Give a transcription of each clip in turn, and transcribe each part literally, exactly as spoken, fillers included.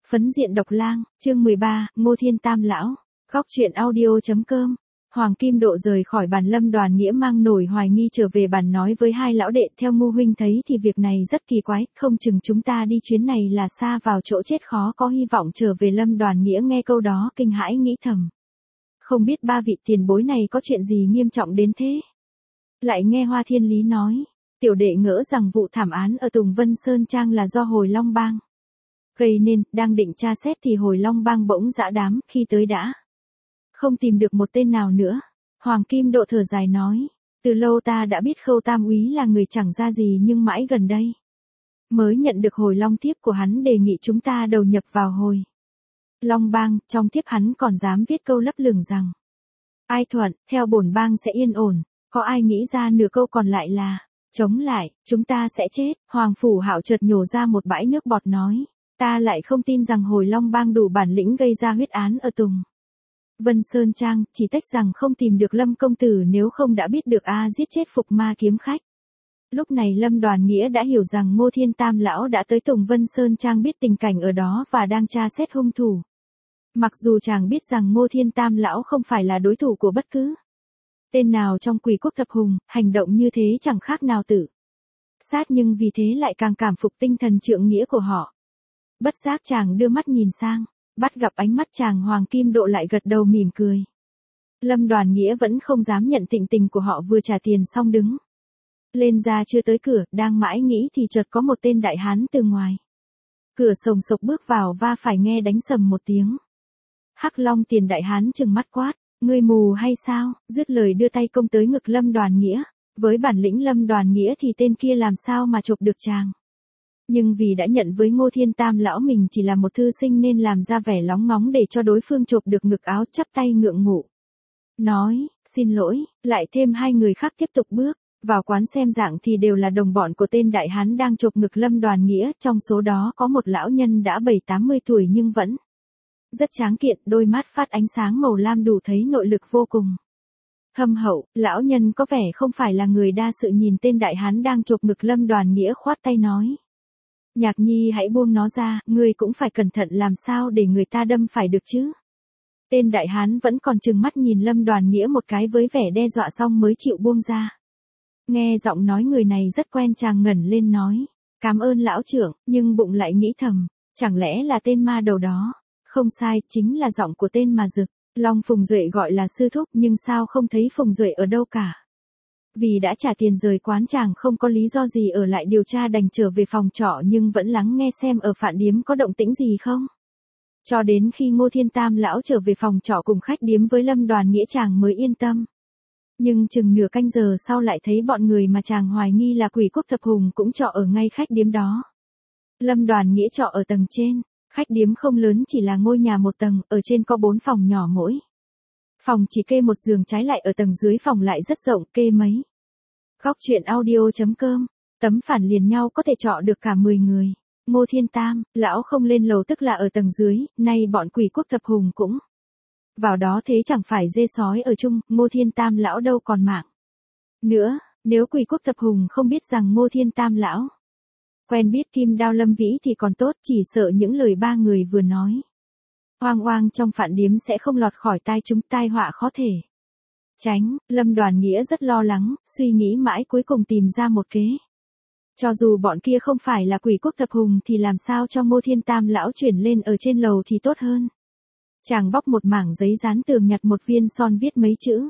Phấn diện độc lang, chương mười ba, Ngô Thiên Tam Lão. Góc truyện audio.com. Hoàng Kim Độ rời khỏi bàn. Lâm Đoàn Nghĩa mang nổi hoài nghi trở về bàn nói với hai lão đệ, theo Ngô huynh thấy thì việc này rất kỳ quái, không chừng chúng ta đi chuyến này là xa vào chỗ chết khó có hy vọng trở về. Lâm Đoàn Nghĩa nghe câu đó kinh hãi nghĩ thầm. Không biết ba vị tiền bối này có chuyện gì nghiêm trọng đến thế. Lại nghe Hoa Thiên Lý nói, tiểu đệ ngỡ rằng vụ thảm án ở Tùng Vân Sơn Trang là do Hồi Long Bang gây nên, đang định tra xét thì Hồi Long Bang bỗng dã đám, khi tới đã không tìm được một tên nào nữa. Hoàng Kim Độ thở dài nói, từ lâu ta đã biết Khâu Tam úy là người chẳng ra gì, nhưng mãi gần đây mới nhận được Hồi Long thiếp của hắn đề nghị chúng ta đầu nhập vào Hồi Long Bang. Trong thiếp hắn còn dám viết câu lấp lửng rằng, ai thuận, theo bổn bang sẽ yên ổn. Có ai nghĩ ra nửa câu còn lại là, chống lại, chúng ta sẽ chết. Hoàng Phủ Hạo chợt nhổ ra một bãi nước bọt nói, ta lại không tin rằng Hồi Long Bang đủ bản lĩnh gây ra huyết án ở Tùng Vân Sơn Trang, chỉ trách rằng không tìm được Lâm công tử, nếu không đã biết được a giết chết Phục Ma kiếm khách. Lúc này Lâm Đoàn Nghĩa đã hiểu rằng Ngô Thiên Tam Lão đã tới Tùng Vân Sơn Trang, biết tình cảnh ở đó và đang tra xét hung thủ. Mặc dù chàng biết rằng Ngô Thiên Tam Lão không phải là đối thủ của bất cứ tên nào trong Quỷ Quốc Thập Hùng, hành động như thế chẳng khác nào tử sát, nhưng vì thế lại càng cảm phục tinh thần trượng nghĩa của họ. Bất giác chàng đưa mắt nhìn sang, bắt gặp ánh mắt chàng. Hoàng Kim Độ lại gật đầu mỉm cười. Lâm Đoàn Nghĩa vẫn không dám nhận tịnh tình của họ, vừa trả tiền xong đứng lên ra chưa tới cửa, đang mãi nghĩ thì chợt có một tên đại hán từ ngoài cửa sồng sộc bước vào, và phải nghe đánh sầm một tiếng. Hắc Long Tiền đại hán trừng mắt quát, ngươi mù hay sao? Dứt lời đưa tay công tới ngực Lâm Đoàn Nghĩa. Với bản lĩnh Lâm Đoàn Nghĩa thì tên kia làm sao mà chộp được chàng. Nhưng vì đã nhận với Ngô Thiên Tam Lão mình chỉ là một thư sinh nên làm ra vẻ lóng ngóng để cho đối phương chộp được ngực áo, chắp tay ngượng ngụ nói, xin lỗi. Lại thêm hai người khác tiếp tục bước vào quán, xem dạng thì đều là đồng bọn của tên đại hán đang chộp ngực Lâm Đoàn Nghĩa. Trong số đó có một lão nhân đã bảy tám mươi tuổi nhưng vẫn rất tráng kiện, đôi mắt phát ánh sáng màu lam đủ thấy nội lực vô cùng thâm hậu. Lão nhân có vẻ không phải là người đa sự, nhìn tên đại hán đang chộp ngực Lâm Đoàn Nghĩa khoát tay nói, Nhạc Nhi hãy buông nó ra, ngươi cũng phải cẩn thận, làm sao để người ta đâm phải được chứ. Tên đại hán vẫn còn trừng mắt nhìn Lâm Đoàn Nghĩa một cái với vẻ đe dọa, xong mới chịu buông ra. Nghe giọng nói người này rất quen, chàng ngẩng lên nói, cảm ơn lão trưởng, nhưng bụng lại nghĩ thầm, chẳng lẽ là tên ma đầu đó. Không sai, chính là giọng của tên mà Dực Long Phùng Duệ gọi là sư thúc, nhưng sao không thấy Phùng Duệ ở đâu cả. Vì đã trả tiền rời quán, chàng không có lý do gì ở lại điều tra, đành trở về phòng trọ, nhưng vẫn lắng nghe xem ở Phạn Điếm có động tĩnh gì không. Cho đến khi Ngô Thiên Tam Lão trở về phòng trọ cùng khách điếm với Lâm Đoàn Nghĩa, chàng mới yên tâm. Nhưng chừng nửa canh giờ sau lại thấy bọn người mà chàng hoài nghi là Quỷ Quốc Thập Hùng cũng trọ ở ngay khách điếm đó. Lâm Đoàn Nghĩa trọ ở tầng trên. Khách điếm không lớn, chỉ là ngôi nhà một tầng, ở trên có bốn phòng nhỏ, mỗi phòng chỉ kê một giường, trái lại ở tầng dưới phòng lại rất rộng, kê mấy. Góc truyện audio.com. Tấm phản liền nhau có thể trọ được cả mười người. Ngô Thiên Tam Lão không lên lầu, tức là ở tầng dưới, nay bọn Quỷ Quốc Thập Hùng cũng vào đó, thế chẳng phải dê sói ở chung. Ngô Thiên Tam Lão đâu còn mạng nữa. Nếu Quỷ Quốc Thập Hùng không biết rằng Ngô Thiên Tam Lão quen biết Kim Đao Lâm Vĩ thì còn tốt, chỉ sợ những lời ba người vừa nói oang oang trong Phạn Điếm sẽ không lọt khỏi tai chúng, tai họa khó thể tránh. Lâm Đoàn Nghĩa rất lo lắng, suy nghĩ mãi cuối cùng tìm ra một kế. Cho dù bọn kia không phải là Quỷ Quốc Thập Hùng thì làm sao cho Ngô Thiên Tam Lão chuyển lên ở trên lầu thì tốt hơn. Chàng bóc một mảng giấy dán tường, nhặt một viên son, viết mấy chữ,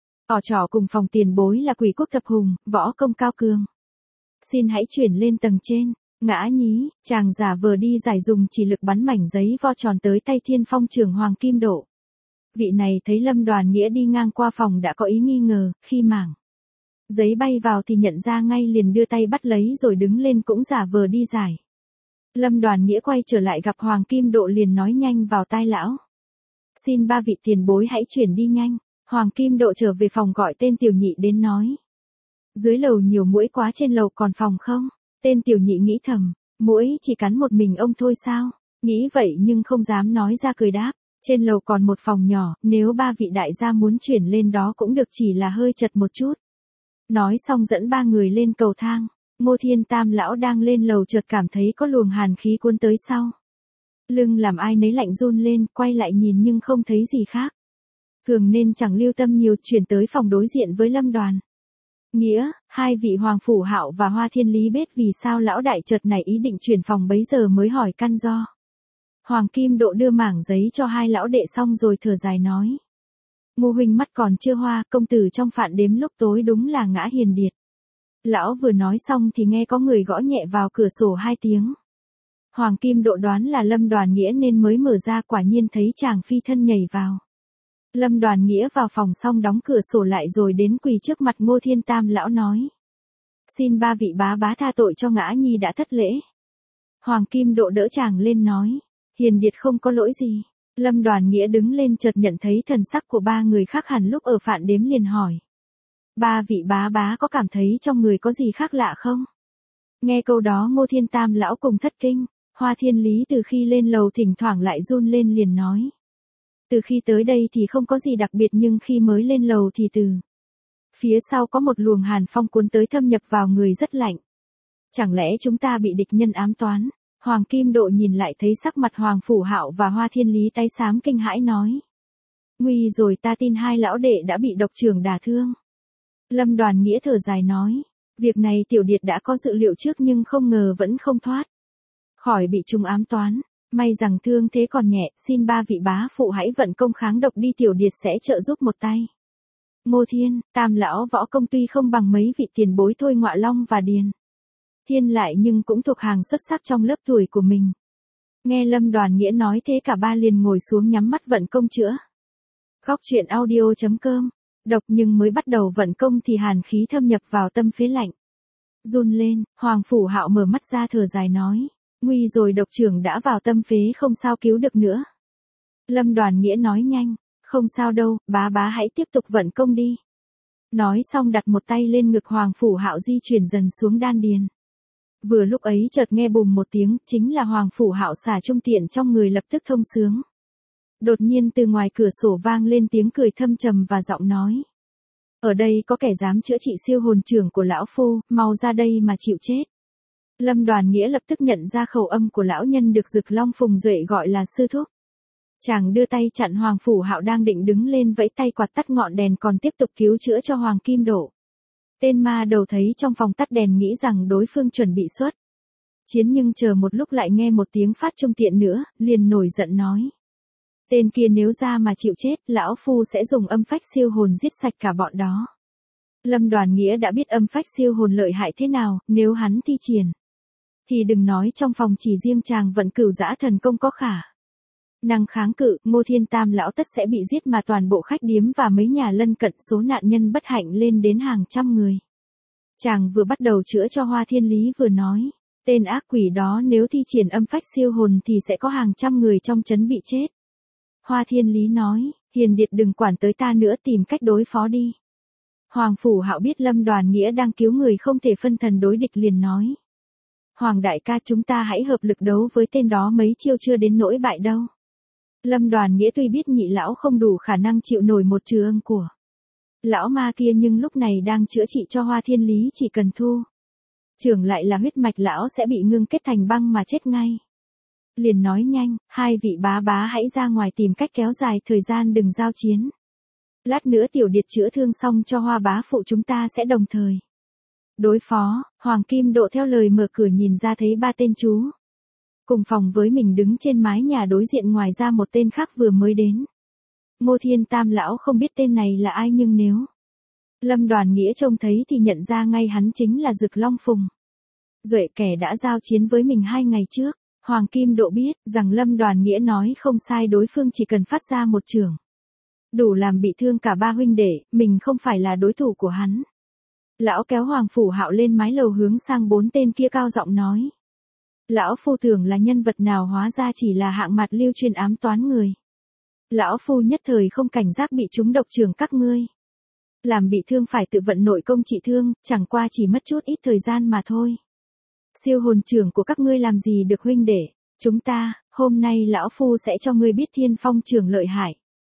ở trọ cùng phòng tiền bối là Quỷ Quốc Thập Hùng, võ công cao cường, xin hãy chuyển lên tầng trên. Ngã nhí, chàng giả vờ đi giải, dùng chỉ lực bắn mảnh giấy vo tròn tới tay Thiên Phong trưởng Hoàng Kim Độ. Vị này thấy Lâm Đoàn Nghĩa đi ngang qua phòng đã có ý nghi ngờ, khi mảng giấy bay vào thì nhận ra ngay, liền đưa tay bắt lấy rồi đứng lên cũng giả vờ đi giải. Lâm Đoàn Nghĩa quay trở lại gặp Hoàng Kim Độ, liền nói nhanh vào tai lão, xin ba vị tiền bối hãy chuyển đi nhanh. Hoàng Kim Độ trở về phòng gọi tên tiểu nhị đến nói, dưới lầu nhiều muỗi quá, trên lầu còn phòng không? Tên tiểu nhị nghĩ thầm, muỗi chỉ cắn một mình ông thôi sao? Nghĩ vậy nhưng không dám nói ra, cười đáp, trên lầu còn một phòng nhỏ, nếu ba vị đại gia muốn chuyển lên đó cũng được, chỉ là hơi chật một chút. Nói xong dẫn ba người lên cầu thang. Ngô Thiên Tam Lão đang lên lầu chợt cảm thấy có luồng hàn khí cuốn tới sau Lưng làm ai nấy lạnh run lên, quay lại nhìn nhưng không thấy gì khác. Thường nên chẳng lưu tâm nhiều, chuyển tới phòng đối diện với Lâm Đoàn Nghĩa, hai vị Hoàng Phủ Hạo và Hoa Thiên Lý biết vì sao lão đại chợt nảy ý định chuyển phòng bấy giờ mới hỏi căn do. Hoàng Kim Độ đưa mảng giấy cho hai lão đệ xong rồi thở dài nói. Ngô huynh mắt còn chưa hoa, công tử trong phạn đếm lúc tối đúng là ngã hiền điệt. Lão vừa nói xong thì nghe có người gõ nhẹ vào cửa sổ hai tiếng. Hoàng Kim Độ đoán là Lâm Đoàn Nghĩa nên mới mở ra, quả nhiên thấy chàng phi thân nhảy vào. Lâm Đoàn Nghĩa vào phòng xong đóng cửa sổ lại rồi đến quỳ trước mặt Ngô Thiên Tam lão nói. Xin ba vị bá bá tha tội cho ngã nhi đã thất lễ. Hoàng Kim Độ đỡ chàng lên nói. Hiền điệt không có lỗi gì. Lâm Đoàn Nghĩa đứng lên chợt nhận thấy thần sắc của ba người khác hẳn lúc ở phạn đếm liền hỏi. Ba vị bá bá có cảm thấy trong người có gì khác lạ không? Nghe câu đó Ngô Thiên Tam lão cùng thất kinh. Hoa Thiên Lý từ khi lên lầu thỉnh thoảng lại run lên liền nói. Từ khi tới đây thì không có gì đặc biệt nhưng khi mới lên lầu thì từ phía sau có một luồng hàn phong cuốn tới thâm nhập vào người rất lạnh. Chẳng lẽ chúng ta bị địch nhân ám toán? Hoàng Kim Độ nhìn lại thấy sắc mặt Hoàng Phủ Hạo và Hoa Thiên Lý tái xám kinh hãi nói. Nguy rồi, ta tin hai lão đệ đã bị độc trưởng đả thương. Lâm Đoàn Nghĩa thở dài nói. Việc này tiểu điệt đã có dự liệu trước nhưng không ngờ vẫn không thoát khỏi bị chúng ám toán. May rằng thương thế còn nhẹ, xin ba vị bá phụ hãy vận công kháng độc đi, tiểu điệt sẽ trợ giúp một tay. Ngô Thiên, Tam lão võ công tuy không bằng mấy vị tiền bối Thôi Ngọa Long và Điền Thiên lại nhưng cũng thuộc hàng xuất sắc trong lớp tuổi của mình. Nghe Lâm Đoàn Nghĩa nói thế cả ba liền ngồi xuống nhắm mắt vận công chữa. Góc truyện audio chấm com. Độc nhưng mới bắt đầu vận công thì hàn khí thâm nhập vào tâm phế lạnh. Run lên, Hoàng Phủ Hạo mở mắt ra thở dài nói. Nguy rồi, độc trưởng đã vào tâm phế không sao cứu được nữa. Lâm Đoàn Nghĩa nói nhanh. Không sao đâu, bá bá hãy tiếp tục vận công đi. Nói xong đặt một tay lên ngực Hoàng Phủ Hạo di chuyển dần xuống đan điền. Vừa lúc ấy chợt nghe bùm một tiếng, chính là Hoàng Phủ Hạo xả trung tiện trong người lập tức thông sướng. Đột nhiên từ ngoài cửa sổ vang lên tiếng cười thâm trầm và giọng nói. Ở đây có kẻ dám chữa trị siêu hồn trưởng của lão phu, mau ra đây mà chịu chết. Lâm Đoàn Nghĩa lập tức nhận ra khẩu âm của lão nhân được Dực Long Phùng Duệ gọi là sư thúc. Chàng đưa tay chặn Hoàng Phủ Hạo đang định đứng lên vẫy tay quạt tắt ngọn đèn còn tiếp tục cứu chữa cho Hoàng Kim Độ. Tên ma đầu thấy trong phòng tắt đèn nghĩ rằng đối phương chuẩn bị xuất chiến nhưng chờ một lúc lại nghe một tiếng phát trung tiện nữa, liền nổi giận nói. Tên kia nếu ra mà chịu chết, lão phu sẽ dùng âm phách siêu hồn giết sạch cả bọn đó. Lâm Đoàn Nghĩa đã biết âm phách siêu hồn lợi hại thế nào, nếu hắn thi triển thì đừng nói trong phòng chỉ riêng chàng vận cửu dã thần công có khả năng kháng cự, Ngô Thiên Tam lão tất sẽ bị giết mà toàn bộ khách điếm và mấy nhà lân cận số nạn nhân bất hạnh lên đến hàng trăm người. Chàng vừa bắt đầu chữa cho Hoa Thiên Lý vừa nói, tên ác quỷ đó nếu thi triển âm phách siêu hồn thì sẽ có hàng trăm người trong trấn bị chết. Hoa Thiên Lý nói, hiền điệt đừng quản tới ta nữa, tìm cách đối phó đi. Hoàng Phủ Hạo biết Lâm Đoàn Nghĩa đang cứu người không thể phân thần đối địch liền nói. Hoàng đại ca, chúng ta hãy hợp lực đấu với tên đó, mấy chiêu chưa đến nỗi bại đâu. Lâm Đoàn Nghĩa tuy biết nhị lão không đủ khả năng chịu nổi một trường của lão ma kia nhưng lúc này đang chữa trị cho Hoa Thiên Lý, chỉ cần thu trưởng lại là huyết mạch lão sẽ bị ngưng kết thành băng mà chết ngay. Liền nói nhanh, hai vị bá bá hãy ra ngoài tìm cách kéo dài thời gian đừng giao chiến. Lát nữa tiểu điệt chữa thương xong cho Hoa bá phụ chúng ta sẽ đồng thời đối phó. Hoàng Kim Độ theo lời mở cửa nhìn ra thấy ba tên chú cùng phòng với mình đứng trên mái nhà đối diện, ngoài ra một tên khác vừa mới đến. Ngô Thiên Tam lão không biết tên này là ai nhưng nếu Lâm Đoàn Nghĩa trông thấy thì nhận ra ngay hắn chính là Dực Long Phùng Duệ, kẻ đã giao chiến với mình hai ngày trước. Hoàng Kim Độ biết rằng Lâm Đoàn Nghĩa nói không sai, đối phương chỉ cần phát ra một chưởng đủ làm bị thương cả ba huynh đệ, mình không phải là đối thủ của hắn. Lão kéo Hoàng Phủ Hạo lên mái lầu hướng sang bốn tên kia cao giọng nói. Lão phu tưởng là nhân vật nào hóa ra chỉ là hạng mặt lưu chuyên ám toán người. Lão phu nhất thời không cảnh giác bị trúng độc trưởng các ngươi làm bị thương phải tự vận nội công trị thương, chẳng qua chỉ mất chút ít thời gian mà thôi. Siêu hồn trưởng của các ngươi làm gì được huynh đệ chúng ta, hôm nay lão phu sẽ cho ngươi biết Thiên Phong trưởng lợi hại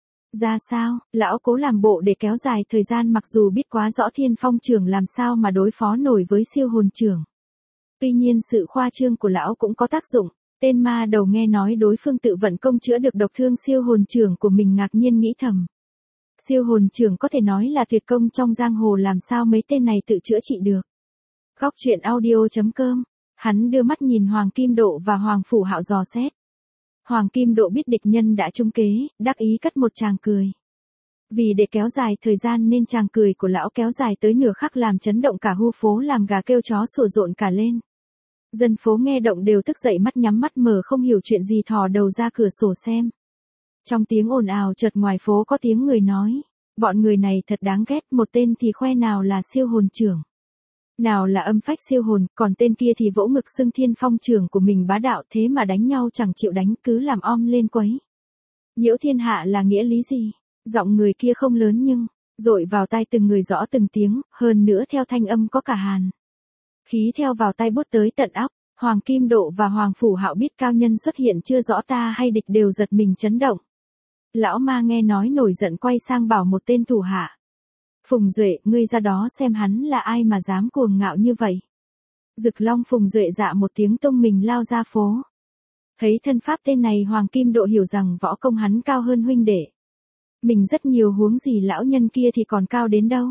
ra sao. Lão cố làm bộ để kéo dài thời gian mặc dù biết quá rõ Thiên Phong trưởng làm sao mà đối phó nổi với siêu hồn trưởng. Tuy nhiên sự khoa trương của lão cũng có tác dụng. Tên ma đầu nghe nói đối phương tự vận công chữa được độc thương siêu hồn trưởng của mình ngạc nhiên nghĩ thầm. Siêu hồn trưởng có thể nói là tuyệt công trong giang hồ, làm sao mấy tên này tự chữa trị được. Góc truyện audio.com, hắn đưa mắt nhìn Hoàng Kim Độ và Hoàng Phủ Hạo dò xét. Hoàng Kim Độ biết địch nhân đã trúng kế, đắc ý cất một tràng cười. Vì để kéo dài thời gian nên tràng cười của lão kéo dài tới nửa khắc làm chấn động cả khu phố, làm gà kêu chó sủa rộn cả lên. Dân phố nghe động đều thức dậy, mắt nhắm mắt mở không hiểu chuyện gì thò đầu ra cửa sổ xem. Trong tiếng ồn ào chợt ngoài phố có tiếng người nói, bọn người này thật đáng ghét, một tên thì khoe nào là siêu hồn trưởng, nào là âm phách siêu hồn, còn tên kia thì vỗ ngực xưng thiên phong trưởng của mình bá đạo, thế mà đánh nhau chẳng chịu đánh, cứ làm om lên quấy. Nhiễu thiên hạ là nghĩa lý gì? Giọng người kia không lớn nhưng dội vào tai từng người rõ từng tiếng, hơn nữa theo thanh âm có cả hàn khí theo vào tai bút tới tận óc. Hoàng Kim Độ và Hoàng Phủ Hạo biết cao nhân xuất hiện chưa rõ ta hay địch đều giật mình chấn động. Lão ma nghe nói nổi giận quay sang bảo một tên thủ hạ. Phùng Duệ, ngươi ra đó xem hắn là ai mà dám cuồng ngạo như vậy. Dực Long Phùng Duệ dạ một tiếng tung mình lao ra phố. Thấy thân pháp tên này Hoàng Kim Độ hiểu rằng võ công hắn cao hơn huynh đệ mình rất nhiều, huống gì lão nhân kia thì còn cao đến đâu.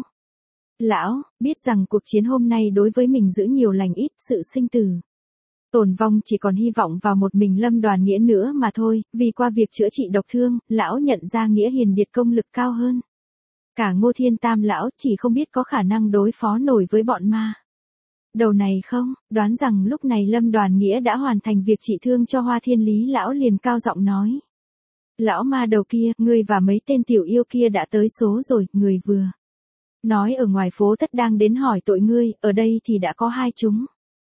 Lão biết rằng cuộc chiến hôm nay đối với mình giữ nhiều lành ít, sự sinh tử tồn vong chỉ còn hy vọng vào một mình Lâm Đoàn Nghĩa nữa mà thôi, vì qua việc chữa trị độc thương, lão nhận ra Nghĩa Hiền Điệt công lực cao hơn cả Ngô Thiên Tam lão, chỉ không biết có khả năng đối phó nổi với bọn ma đầu này không. Đoán rằng lúc này Lâm Đoàn Nghĩa đã hoàn thành việc trị thương cho Hoa Thiên Lý, lão liền cao giọng nói. Lão ma đầu kia, ngươi và mấy tên tiểu yêu kia đã tới số rồi, người vừa nói ở ngoài phố tất đang đến hỏi tội ngươi, ở đây thì đã có hai chúng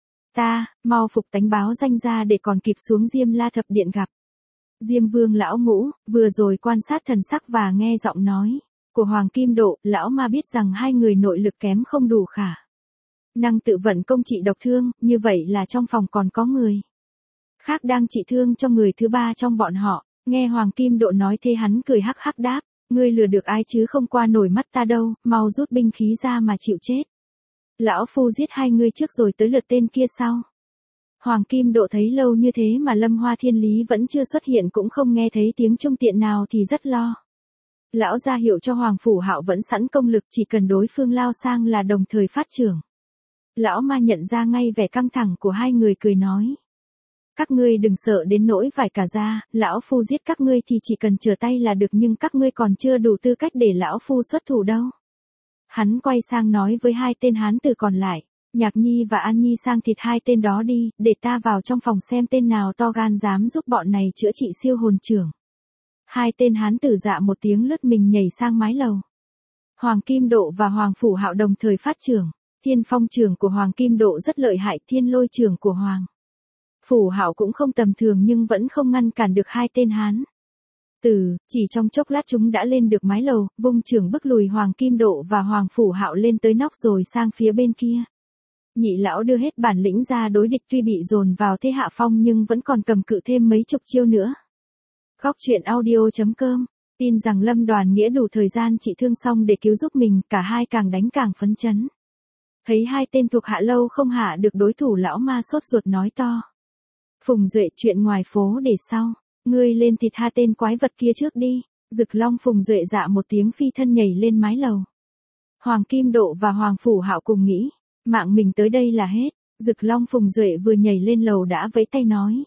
ta, mau phục tánh báo danh ra để còn kịp xuống Diêm La Thập Điện gặp Diêm Vương lão ngũ. Vừa rồi quan sát thần sắc và nghe giọng nói của Hoàng Kim Độ, lão ma biết rằng hai người nội lực kém không đủ khả năng tự vận công trị độc thương, như vậy là trong phòng còn có người khác đang trị thương cho người thứ ba trong bọn họ. Nghe Hoàng Kim Độ nói thế hắn cười hắc hắc đáp, ngươi lừa được ai chứ không qua nổi mắt ta đâu, mau rút binh khí ra mà chịu chết. Lão phu giết hai ngươi trước rồi tới lượt tên kia sau. Hoàng Kim Độ thấy lâu như thế mà Lâm Hoa Thiên Lý vẫn chưa xuất hiện, cũng không nghe thấy tiếng trung tiện nào thì rất lo. Lão ra hiệu cho Hoàng Phủ Hạo vẫn sẵn công lực, chỉ cần đối phương lao sang là đồng thời phát trưởng. Lão ma nhận ra ngay vẻ căng thẳng của hai người, cười nói. Các ngươi đừng sợ đến nỗi vải cả da, lão phu giết các ngươi thì chỉ cần trở tay là được, nhưng các ngươi còn chưa đủ tư cách để lão phu xuất thủ đâu. Hắn quay sang nói với hai tên hán tử còn lại, Nhạc Nhi và An Nhi sang thịt hai tên đó đi, để ta vào trong phòng xem tên nào to gan dám giúp bọn này chữa trị siêu hồn trưởng. Hai tên hán tử dạ một tiếng lướt mình nhảy sang mái lầu. Hoàng Kim Độ và Hoàng Phủ Hạo đồng thời phát trưởng. Thiên phong trưởng của Hoàng Kim Độ rất lợi hại, thiên lôi trưởng của Hoàng Phủ Hạo cũng không tầm thường, nhưng vẫn không ngăn cản được hai tên hán tử. Chỉ trong chốc lát chúng đã lên được mái lầu, vung trưởng bức lùi Hoàng Kim Độ và Hoàng Phủ Hạo lên tới nóc rồi sang phía bên kia. Nhị lão đưa hết bản lĩnh ra đối địch, tuy bị dồn vào thế hạ phong nhưng vẫn còn cầm cự thêm mấy chục chiêu nữa. Góc truyện audio.com tin rằng Lâm Đoàn Nghĩa đủ thời gian trị thương xong để cứu giúp mình, cả hai càng đánh càng phấn chấn. Thấy hai tên thuộc hạ lâu không hạ được đối thủ, lão ma sốt ruột nói to. Phùng Duệ, chuyện ngoài phố để sau, ngươi lên thịt hai tên quái vật kia trước đi. Dực Long Phùng Duệ dạ một tiếng phi thân nhảy lên mái lầu. Hoàng Kim Độ và Hoàng Phủ Hạo cùng nghĩ, mạng mình tới đây là hết. Dực Long Phùng Duệ vừa nhảy lên lầu đã vẫy tay nói.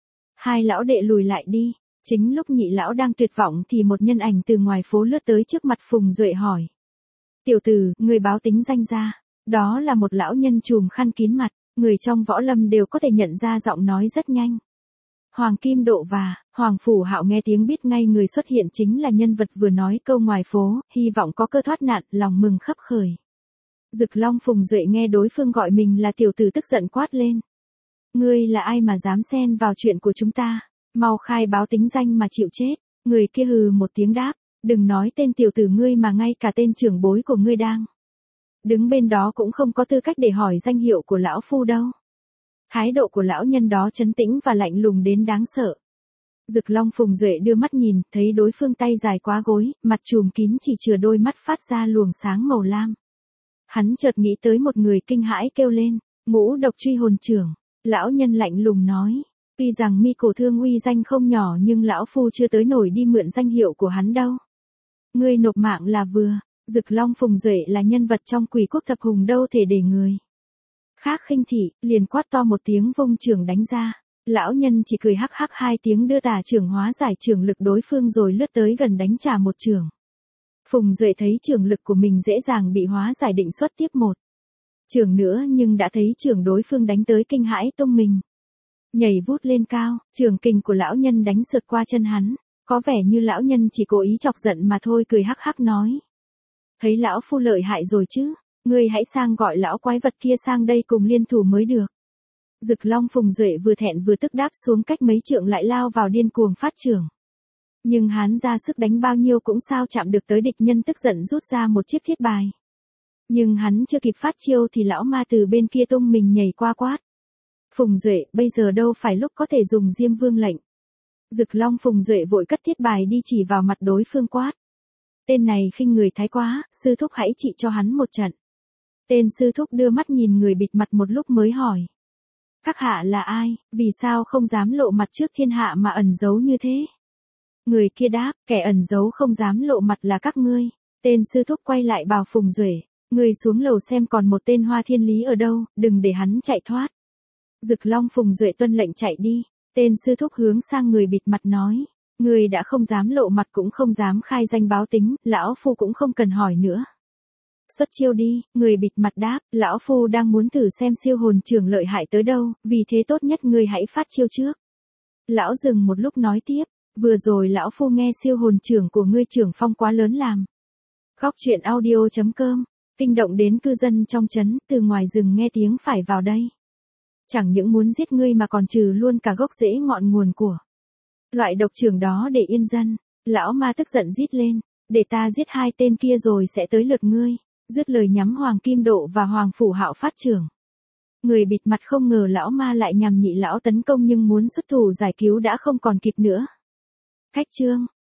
Hai lão đệ lùi lại đi. Chính lúc nhị lão đang tuyệt vọng thì một nhân ảnh từ ngoài phố lướt tới trước mặt Phùng Duệ hỏi. Tiểu tử, người báo tính danh ra. Đó là một lão nhân trùm khăn kín mặt, người trong võ lâm đều có thể nhận ra giọng nói rất nhanh. Hoàng Kim Độ và Hoàng Phủ Hạo nghe tiếng biết ngay người xuất hiện chính là nhân vật vừa nói câu ngoài phố, hy vọng có cơ thoát nạn, lòng mừng khấp khởi. Dực Long Phùng Duệ nghe đối phương gọi mình là tiểu tử tức giận quát lên. Ngươi là ai mà dám xen vào chuyện của chúng ta? Mau khai báo tính danh mà chịu chết. Người kia hừ một tiếng đáp, đừng nói tên tiểu tử ngươi mà ngay cả tên trưởng bối của ngươi đang đứng bên đó cũng không có tư cách để hỏi danh hiệu của lão phu đâu. Thái độ của lão nhân đó trấn tĩnh và lạnh lùng đến đáng sợ. Dực Long Phùng Duệ đưa mắt nhìn, thấy đối phương tay dài quá gối, mặt trùm kín chỉ chừa đôi mắt phát ra luồng sáng màu lam. Hắn chợt nghĩ tới một người, kinh hãi kêu lên, Ngũ Độc Truy Hồn Trưởng. Lão nhân lạnh lùng nói, Tuy rằng Mi Cổ Thương uy danh không nhỏ nhưng lão phu chưa tới nổi đi mượn danh hiệu của hắn đâu. Ngươi nộp mạng là vừa, Dực Long Phùng Duệ là nhân vật trong Quỷ Quốc thập hùng đâu thể để người khác khinh thị, liền quát to một tiếng vung trường đánh ra. Lão nhân chỉ cười hắc hắc hai tiếng đưa tà trưởng hóa giải trường lực đối phương rồi lướt tới gần đánh trả một trường. Phùng Duệ thấy trường lực của mình dễ dàng bị hóa giải định xuất tiếp một trường nữa nhưng đã thấy trường đối phương đánh tới kinh hãi tung mình. Nhảy vút lên cao, trường kình của lão nhân đánh sượt qua chân hắn, có vẻ như lão nhân chỉ cố ý chọc giận mà thôi cười hắc hắc nói. Thấy lão phu lợi hại rồi chứ, ngươi hãy sang gọi lão quái vật kia sang đây cùng liên thủ mới được. Dực Long Phùng Duệ vừa thẹn vừa tức đáp xuống cách mấy trượng lại lao vào điên cuồng phát trưởng. Nhưng hắn ra sức đánh bao nhiêu cũng sao chạm được tới địch nhân tức giận rút ra một chiếc thiết bài. Nhưng hắn chưa kịp phát chiêu thì lão ma từ bên kia tung mình nhảy qua quát. Phùng Duệ, bây giờ đâu phải lúc có thể dùng Diêm Vương lệnh. Dực Long Phùng Duệ vội cất thiết bài đi chỉ vào mặt đối phương quát. Tên này khinh người thái quá, sư thúc hãy trị cho hắn một trận. Tên sư thúc đưa mắt nhìn người bịt mặt một lúc mới hỏi. Các hạ là ai, vì sao không dám lộ mặt trước thiên hạ mà ẩn giấu như thế? Người kia đáp, kẻ ẩn giấu không dám lộ mặt là các ngươi. Tên sư thúc quay lại bảo Phùng Duệ, ngươi xuống lầu xem còn một tên Hoa Thiên Lý ở đâu, đừng để hắn chạy thoát. Dực Long Phùng Duệ tuân lệnh chạy đi, tên sư thúc hướng sang người bịt mặt nói, ngươi đã không dám lộ mặt cũng không dám khai danh báo tính, lão phu cũng không cần hỏi nữa. Xuất chiêu đi, người bịt mặt đáp, lão phu đang muốn thử xem siêu hồn trưởng lợi hại tới đâu, vì thế tốt nhất ngươi hãy phát chiêu trước. Lão dừng một lúc nói tiếp, vừa rồi lão phu nghe siêu hồn trưởng của ngươi trưởng phong quá lớn làm. Góc truyện audio chấm com, kinh động đến cư dân trong trấn, từ ngoài rừng nghe tiếng phải vào đây. Chẳng những muốn giết ngươi mà còn trừ luôn cả gốc rễ ngọn nguồn của loại độc trưởng đó để yên dân. Lão ma tức giận rít lên, để ta giết hai tên kia rồi sẽ tới lượt ngươi. Dứt lời nhắm Hoàng Kim Độ và Hoàng Phủ Hạo phát trưởng. Người bịt mặt không ngờ lão ma lại nhằm nhị lão tấn công nhưng muốn xuất thủ giải cứu đã không còn kịp nữa. Khách chương,